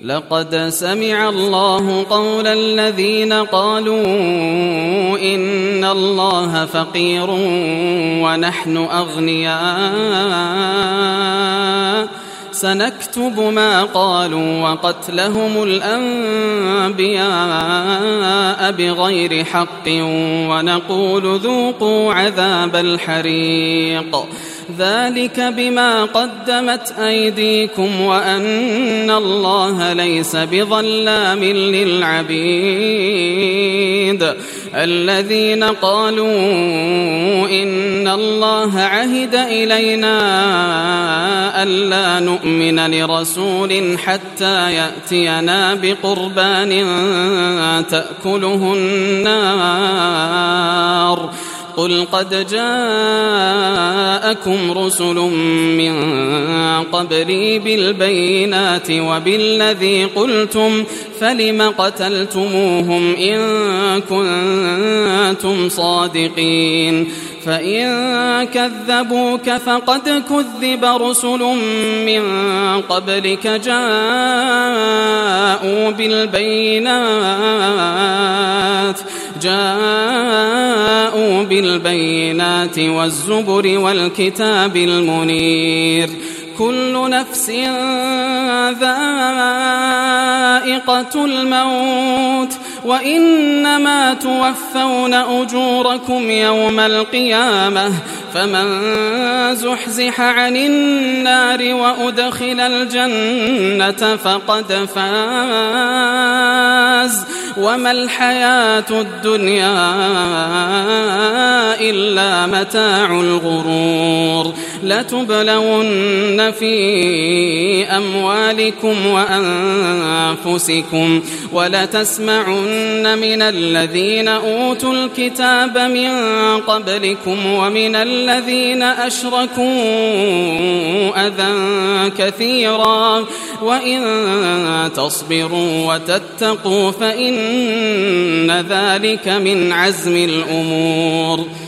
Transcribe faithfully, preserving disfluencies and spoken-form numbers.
لقد سمع الله قول الذين قالوا إن الله فقير ونحن أغنياء سنكتب ما قالوا وقتلهم الأنبياء بغير حق ونقول ذوقوا عذاب الحريق ذلك بما قدمت أيديكم وأن الله ليس بظلام للعبيد الذين قالوا إن الله عهد إلينا ألا نؤمن لرسول حتى يأتينا بقربان تأكله النار قل قد جاءكم رسل من قبلي بالبينات وبالذي قلتم فلم قتلتموهم إن كنتم صادقين فإن كذبوك فقد كذب رسل من قبلك جاءوا بالبينات جاءوا بالبينات والزبر والكتاب المنير كل نفس ذائقة الموت وإنما توفون أجوركم يوم القيامة فمن زحزح عن النار وأدخل الجنة فقد فاز وما الحياة الدنيا إلا متاع الغرور لتبلون في أموالكم وأنفسكم ولتسمعن من الذين أوتوا الكتاب من قبلكم ومن الذين أشركوا أذى كثيرا وإن تصبروا وتتقوا فإن ذلك من عزم الأمور